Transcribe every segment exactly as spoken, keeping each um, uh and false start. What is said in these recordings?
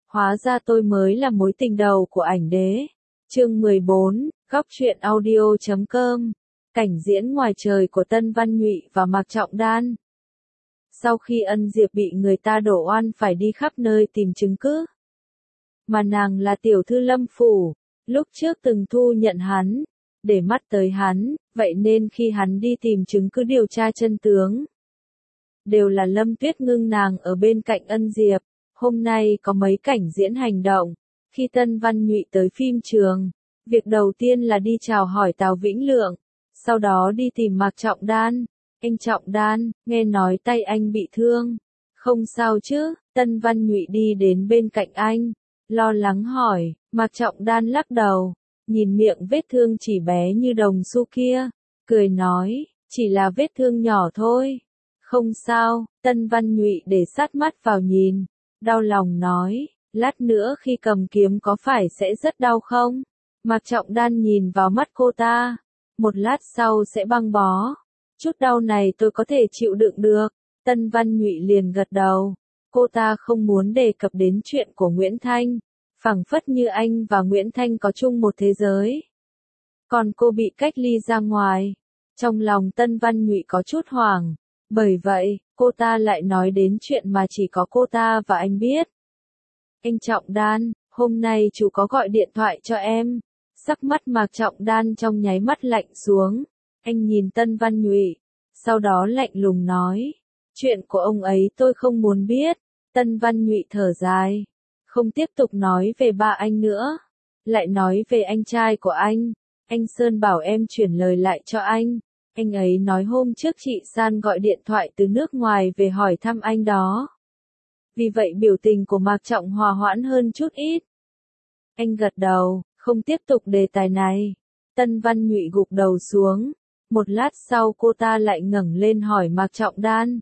Hóa ra tôi mới là mối tình đầu của ảnh đế. Chương mười bốn, góc truyện audio chấm com. Cảnh diễn ngoài trời của Tân Văn Nhụy và Mạc Trọng Đan. Sau khi Ân Diệp bị người ta đổ oan phải đi khắp nơi tìm chứng cứ. Mà nàng là tiểu thư Lâm phủ, lúc trước từng thu nhận hắn, để mắt tới hắn, vậy nên khi hắn đi tìm chứng cứ điều tra chân tướng, đều là Lâm Tuyết Ngưng nàng ở bên cạnh Ân Diệp. Hôm nay có mấy cảnh diễn hành động. Khi Tân Văn Nhụy tới phim trường, việc đầu tiên là đi chào hỏi Tào Vĩnh Lượng, sau đó đi tìm Mạc Trọng Đan. Anh Trọng Đan, nghe nói tay anh bị thương. Không sao chứ? Tân Văn Nhụy đi đến bên cạnh anh, lo lắng hỏi. Mạc Trọng Đan lắc đầu, nhìn miệng vết thương chỉ bé như đồng xu kia, cười nói, chỉ là vết thương nhỏ thôi. Không sao. Tân Văn Nhụy để sát mắt vào nhìn, đau lòng nói, lát nữa khi cầm kiếm có phải sẽ rất đau không? Mạc Trọng Đan nhìn vào mắt cô ta, một lát sau sẽ băng bó. Chút đau này tôi có thể chịu đựng được. Tân Văn Nhụy liền gật đầu. Cô ta không muốn đề cập đến chuyện của Nguyễn Thanh, phảng phất như anh và Nguyễn Thanh có chung một thế giới, còn cô bị cách ly ra ngoài. Trong lòng Tân Văn Nhụy có chút hoảng, bởi vậy, cô ta lại nói đến chuyện mà chỉ có cô ta và anh biết. Anh Trọng Đan, hôm nay chú có gọi điện thoại cho em. Sắc mắt Mạc Trọng Đan trong nháy mắt lạnh xuống. Anh nhìn Tân Văn Nhụy, sau đó lạnh lùng nói, chuyện của ông ấy tôi không muốn biết. Tân Văn Nhụy thở dài, không tiếp tục nói về ba anh nữa, lại nói về anh trai của anh. Anh Sơn bảo em chuyển lời lại cho anh. Anh ấy nói hôm trước chị San gọi điện thoại từ nước ngoài về hỏi thăm anh đó. Vì vậy biểu tình của Mạc Trọng hòa hoãn hơn chút ít. Anh gật đầu, không tiếp tục đề tài này. Tân Văn Nhụy gục đầu xuống. Một lát sau cô ta lại ngẩng lên hỏi Mạc Trọng Đan.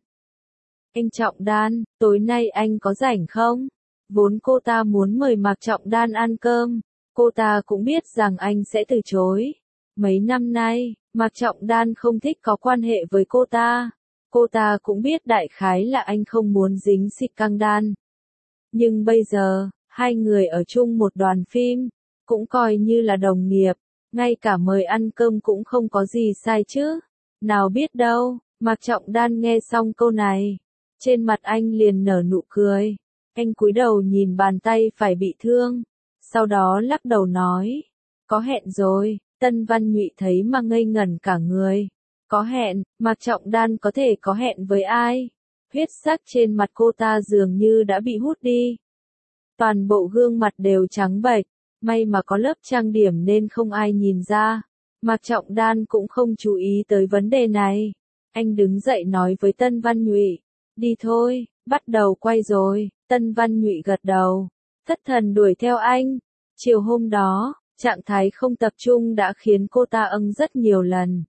Anh Trọng Đan, tối nay anh có rảnh không? Vốn cô ta muốn mời Mạc Trọng Đan ăn cơm. Cô ta cũng biết rằng anh sẽ từ chối. Mấy năm nay, Mạc Trọng Đan không thích có quan hệ với cô ta. Cô ta cũng biết đại khái là anh không muốn dính xịt căng đan. Nhưng bây giờ, hai người ở chung một đoàn phim, cũng coi như là đồng nghiệp, ngay cả mời ăn cơm cũng không có gì sai chứ. Nào biết đâu. Mạc Trọng Đan nghe xong câu này, trên mặt anh liền nở nụ cười. Anh cúi đầu nhìn bàn tay phải bị thương, sau đó lắc đầu nói, có hẹn rồi. Tân Văn Nhụy thấy mà ngây ngẩn cả người. Có hẹn? Mạc Trọng Đan có thể có hẹn với ai? Huyết sắc trên mặt cô ta dường như đã bị hút đi. Toàn bộ gương mặt đều trắng bệch, may mà có lớp trang điểm nên không ai nhìn ra. Mạc Trọng Đan cũng không chú ý tới vấn đề này. Anh đứng dậy nói với Tân Văn Nhụy, đi thôi, bắt đầu quay rồi. Tân Văn Nhụy gật đầu, thất thần đuổi theo anh. Chiều hôm đó, trạng thái không tập trung đã khiến cô ta âng rất nhiều lần.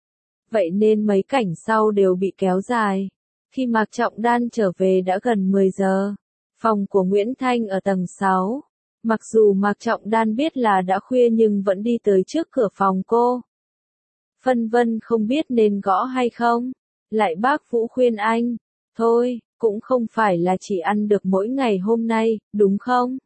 Vậy nên mấy cảnh sau đều bị kéo dài. Khi Mạc Trọng Đan trở về đã gần mười giờ. Phòng của Nguyễn Thanh ở tầng sáu. Mặc dù Mạc Trọng Đan biết là đã khuya nhưng vẫn đi tới trước cửa phòng cô. Phân vân không biết nên gõ hay không. Lại bác Vũ khuyên anh, thôi, cũng không phải là chỉ ăn được mỗi ngày hôm nay, đúng không?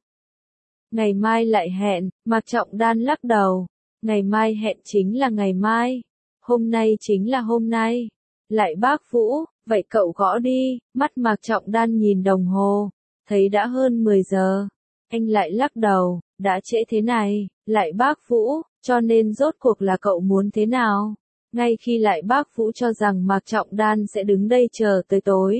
Ngày mai lại hẹn. Mạc Trọng Đan lắc đầu. Ngày mai hẹn chính là ngày mai. Hôm nay chính là hôm nay. Lại bác Vũ, vậy cậu gõ đi. Mắt Mạc Trọng Đan nhìn đồng hồ, thấy đã hơn mười giờ. Anh lại lắc đầu, đã trễ thế này. Lại bác Vũ, cho nên rốt cuộc là cậu muốn thế nào? Ngay khi Lại bác Vũ cho rằng Mạc Trọng Đan sẽ đứng đây chờ tới tối,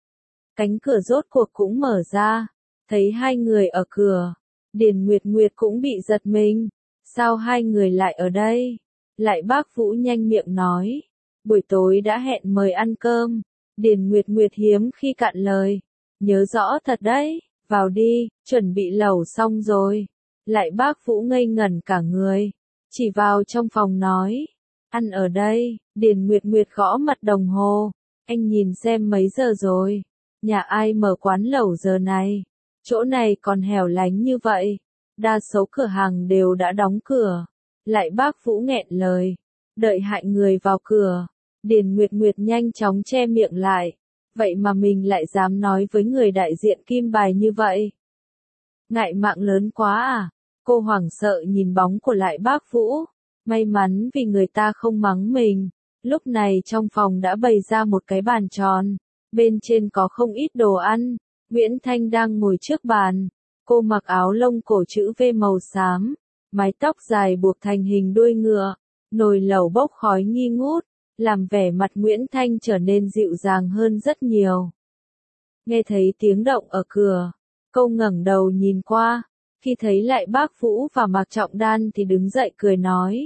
cánh cửa rốt cuộc cũng mở ra. Thấy hai người ở cửa, Điền Nguyệt Nguyệt cũng bị giật mình. Sao hai người lại ở đây? Lại bác Vũ nhanh miệng nói, buổi tối đã hẹn mời ăn cơm. Điền Nguyệt Nguyệt hiếm khi cạn lời, nhớ rõ thật đấy, vào đi, chuẩn bị lẩu xong rồi. Lại bác Vũ ngây ngẩn cả người, chỉ vào trong phòng nói, ăn ở đây. Điền Nguyệt Nguyệt gõ mặt đồng hồ, anh nhìn xem mấy giờ rồi, nhà ai mở quán lẩu giờ này, chỗ này còn hẻo lánh như vậy, đa số cửa hàng đều đã đóng cửa. Lại bác Vũ nghẹn lời, đợi hại người vào cửa. Điền Nguyệt Nguyệt nhanh chóng che miệng lại, vậy mà mình lại dám nói với người đại diện Kim Bài như vậy. Ngại mạng lớn quá à? Cô hoảng sợ nhìn bóng của lại bác Vũ. May mắn vì người ta không mắng mình. Lúc này trong phòng đã bày ra một cái bàn tròn. Bên trên có không ít đồ ăn. Nguyễn Thanh đang ngồi trước bàn. Cô mặc áo lông cổ chữ V màu xám. Mái tóc dài buộc thành hình đuôi ngựa. Nồi lẩu bốc khói nghi ngút. Làm vẻ mặt Nguyễn Thanh trở nên dịu dàng hơn rất nhiều. Nghe thấy tiếng động ở cửa. Cô ngẩng đầu nhìn qua. Khi thấy lại bác Vũ và Mạc Trọng Đan thì đứng dậy cười nói.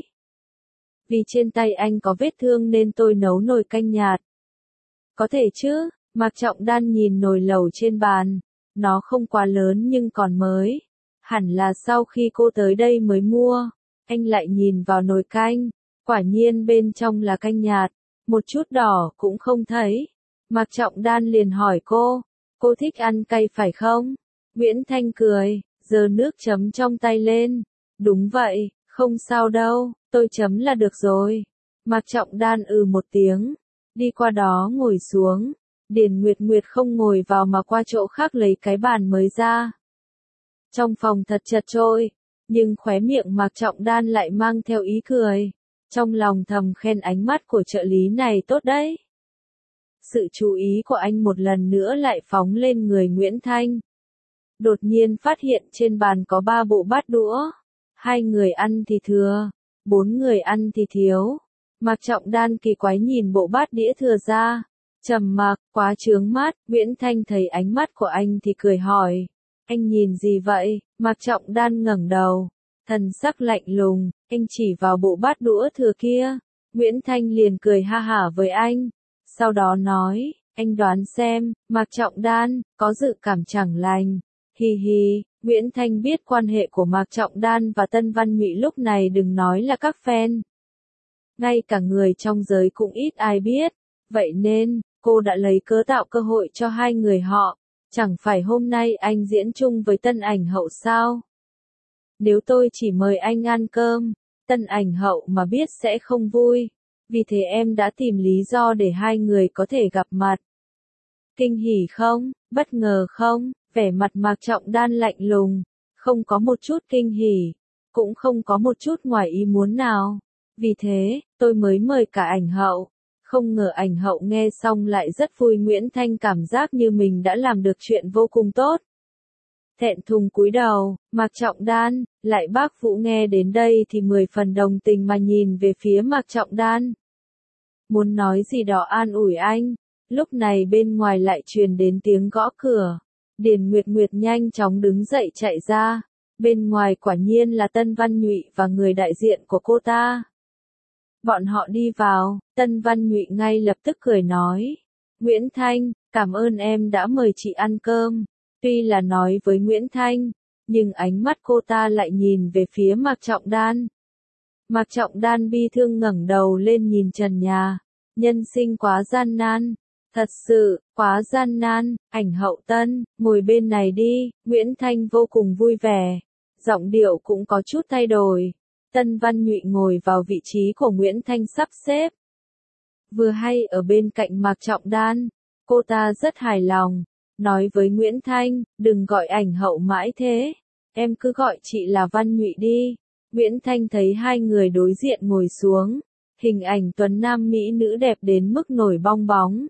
Vì trên tay anh có vết thương nên tôi nấu nồi canh nhạt. Có thể chứ, Mạc Trọng Đan nhìn nồi lẩu trên bàn. Nó không quá lớn nhưng còn mới. Hẳn là sau khi cô tới đây mới mua. Anh lại nhìn vào nồi canh. Quả nhiên bên trong là canh nhạt. Một chút đỏ cũng không thấy. Mạc Trọng Đan liền hỏi cô. Cô thích ăn cay phải không? Nguyễn Thanh cười, giơ nước chấm trong tay lên. Đúng vậy, không sao đâu, tôi chấm là được rồi. Mạc Trọng Đan ừ một tiếng. Đi qua đó ngồi xuống. Điền Nguyệt Nguyệt không ngồi vào mà qua chỗ khác lấy cái bàn mới ra. Trong phòng thật chật chội, nhưng khóe miệng Mạc Trọng Đan lại mang theo ý cười. Trong lòng thầm khen ánh mắt của trợ lý này tốt đấy. Sự chú ý của anh một lần nữa lại phóng lên người Nguyễn Thanh. Đột nhiên phát hiện trên bàn có ba bộ bát đũa. Hai người ăn thì thừa, bốn người ăn thì thiếu. Mạc Trọng Đan kỳ quái nhìn bộ bát đĩa thừa ra. Trầm mặc, quá chướng mắt. Nguyễn Thanh thấy ánh mắt của anh thì cười hỏi. Anh nhìn gì vậy? Mạc Trọng Đan ngẩng đầu. Thần sắc lạnh lùng, anh chỉ vào bộ bát đũa thừa kia. Nguyễn Thanh liền cười ha hả với anh. Sau đó nói, anh đoán xem, Mạc Trọng Đan, có dự cảm chẳng lành. Hi hi, Nguyễn Thanh biết quan hệ của Mạc Trọng Đan và Tân Văn Nhụy lúc này đừng nói là các fan. Ngay cả người trong giới cũng ít ai biết. Vậy nên, cô đã lấy cớ tạo cơ hội cho hai người họ. Chẳng phải hôm nay anh diễn chung với Tân Ảnh Hậu sao? Nếu tôi chỉ mời anh ăn cơm, Tân Ảnh Hậu mà biết sẽ không vui. Vì thế em đã tìm lý do để hai người có thể gặp mặt. Kinh hỉ không? Bất ngờ không? Vẻ mặt Mạc Trọng Đan lạnh lùng. Không có một chút kinh hỉ. Cũng không có một chút ngoài ý muốn nào. Vì thế, tôi mới mời cả Ảnh Hậu. Không ngờ Ảnh Hậu nghe xong lại rất vui. Nguyễn Thanh cảm giác như mình đã làm được chuyện vô cùng tốt. Thẹn thùng cúi đầu, Mạc Trọng Đan, lại bác Vũ nghe đến đây thì mười phần đồng tình mà nhìn về phía Mạc Trọng Đan. Muốn nói gì đó an ủi anh, lúc này bên ngoài lại truyền đến tiếng gõ cửa. Điền Nguyệt Nguyệt nhanh chóng đứng dậy chạy ra. Bên ngoài quả nhiên là Tân Văn Nhụy và người đại diện của cô ta. Bọn họ đi vào, Tân Văn Nhụy ngay lập tức cười nói. Nguyễn Thanh, cảm ơn em đã mời chị ăn cơm. Tuy là nói với Nguyễn Thanh, nhưng ánh mắt cô ta lại nhìn về phía Mạc Trọng Đan. Mạc Trọng Đan bi thương ngẩng đầu lên nhìn trần nhà. Nhân sinh quá gian nan. Thật sự, quá gian nan. Ảnh Hậu Tân, ngồi bên này đi. Nguyễn Thanh vô cùng vui vẻ. Giọng điệu cũng có chút thay đổi. Tân Văn Nhụy ngồi vào vị trí của Nguyễn Thanh sắp xếp. Vừa hay ở bên cạnh Mạc Trọng Đan. Cô ta rất hài lòng. Nói với Nguyễn Thanh, đừng gọi Ảnh Hậu mãi thế. Em cứ gọi chị là Văn Nhụy đi. Nguyễn Thanh thấy hai người đối diện ngồi xuống. Hình ảnh tuấn nam mỹ nữ đẹp đến mức nổi bong bóng.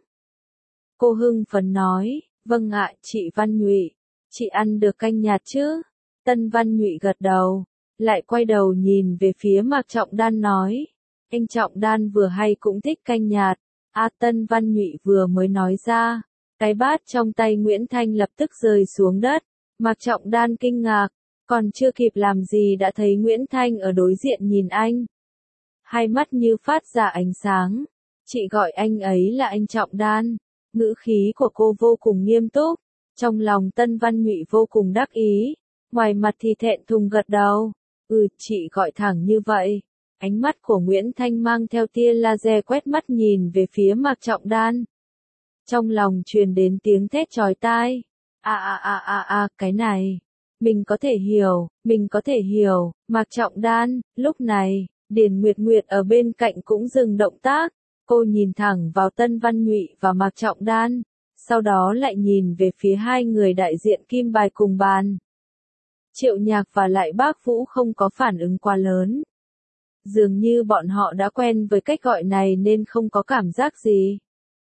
Cô hưng phấn nói, vâng ạ chị Văn Nhụy. Chị ăn được canh nhạt chứ? Tân Văn Nhụy gật đầu. Lại quay đầu nhìn về phía Mạc Trọng Đan nói. Anh Trọng Đan vừa hay cũng thích canh nhạt. A Tân Văn Nhụy vừa mới nói ra. Cái bát trong tay Nguyễn Thanh lập tức rơi xuống đất. Mạc Trọng Đan kinh ngạc. Còn chưa kịp làm gì đã thấy Nguyễn Thanh ở đối diện nhìn anh. Hai mắt như phát ra ánh sáng. Chị gọi anh ấy là anh Trọng Đan. Ngữ khí của cô vô cùng nghiêm túc. Trong lòng Tân Văn Nhụy vô cùng đắc ý. Ngoài mặt thì thẹn thùng gật đầu. Ừ, chị gọi thẳng như vậy. Ánh mắt của Nguyễn Thanh mang theo tia laser quét mắt nhìn về phía Mạc Trọng Đan. Trong lòng truyền đến tiếng thét chói tai. À à à à à, cái này. Mình có thể hiểu, mình có thể hiểu. Mạc Trọng Đan, lúc này, Điền Nguyệt Nguyệt ở bên cạnh cũng dừng động tác. Cô nhìn thẳng vào Tân Văn Nhụy và Mạc Trọng Đan. Sau đó lại nhìn về phía hai người đại diện kim bài cùng bàn. Triệu Nhạc và lại bác Vũ không có phản ứng quá lớn. Dường như bọn họ đã quen với cách gọi này nên không có cảm giác gì.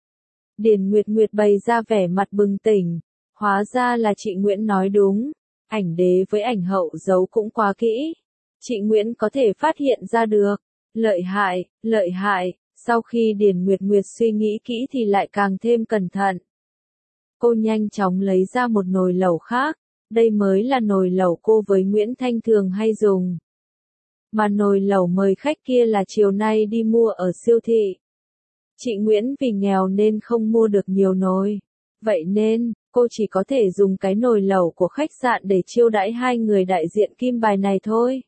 Điền Nguyệt Nguyệt bày ra vẻ mặt bừng tỉnh, hóa ra là chị Nguyễn nói đúng, ảnh đế với ảnh hậu giấu cũng quá kỹ. Chị Nguyễn có thể phát hiện ra được, lợi hại, lợi hại, sau khi Điền Nguyệt Nguyệt suy nghĩ kỹ thì lại càng thêm cẩn thận. Cô nhanh chóng lấy ra một nồi lẩu khác, đây mới là nồi lẩu cô với Nguyễn Thanh thường hay dùng. Mà nồi lẩu mời khách kia là chiều nay đi mua ở siêu thị. Chị Nguyễn vì nghèo nên không mua được nhiều nồi. Vậy nên, cô chỉ có thể dùng cái nồi lẩu của khách sạn để chiêu đãi hai người đại diện kim bài này thôi.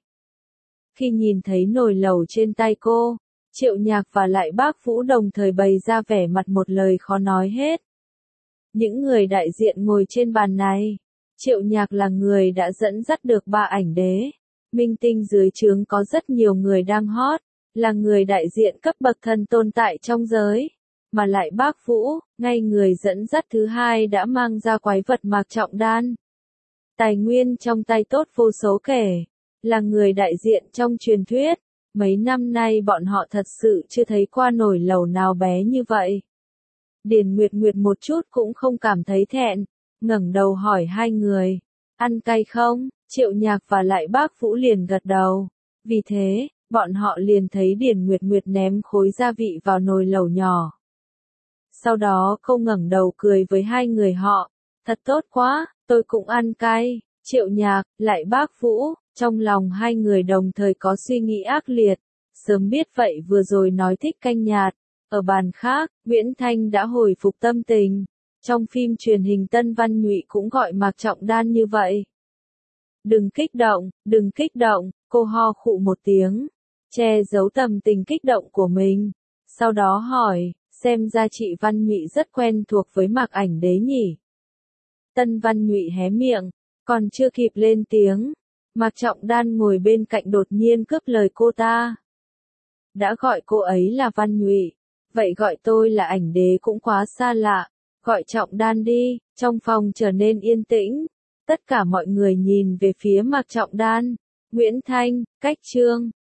Khi nhìn thấy nồi lẩu trên tay cô, Triệu Nhạc và lại bác Vũ đồng thời bày ra vẻ mặt một lời khó nói hết. Những người đại diện ngồi trên bàn này, Triệu Nhạc là người đã dẫn dắt được ba ảnh đế. Minh tinh dưới trướng có rất nhiều người đang hot, là người đại diện cấp bậc thần tồn tại trong giới. Mà lại bác Vũ, ngay người dẫn dắt thứ hai đã mang ra quái vật Mạc Trọng Đan. Tài nguyên trong tay tốt vô số kể, là người đại diện trong truyền thuyết. Mấy năm nay bọn họ thật sự chưa thấy qua nồi lẩu nào bé như vậy. Điền Nguyệt Nguyệt một chút cũng không cảm thấy thẹn, ngẩng đầu hỏi hai người, ăn cay không? Triệu Nhạc và lại bác Vũ liền gật đầu. Vì thế, bọn họ liền thấy Điền Nguyệt Nguyệt ném khối gia vị vào nồi lẩu nhỏ. Sau đó cô ngẩng đầu cười với hai người họ, thật tốt quá, tôi cũng ăn cay. Triệu Nhạc, lại bác Vũ, trong lòng hai người đồng thời có suy nghĩ ác liệt, sớm biết vậy vừa rồi nói thích canh nhạt. Ở bàn khác, Nguyễn Thanh đã hồi phục tâm tình, trong phim truyền hình Tân Văn Nhụy cũng gọi Mạc Trọng Đan như vậy. Đừng kích động, đừng kích động, cô ho khụ một tiếng, che giấu tâm tình kích động của mình, sau đó hỏi, xem ra chị Văn Nhụy rất quen thuộc với Mạc ảnh đế nhỉ. Tân Văn Nhụy hé miệng, còn chưa kịp lên tiếng, Mạc Trọng Đan ngồi bên cạnh đột nhiên cướp lời cô ta. Đã gọi cô ấy là Văn Nhụy, vậy gọi tôi là ảnh đế cũng quá xa lạ, gọi Trọng Đan đi. Trong phòng trở nên yên tĩnh, tất cả mọi người nhìn về phía Mạc Trọng Đan. Nguyễn Thanh, Cách Trương,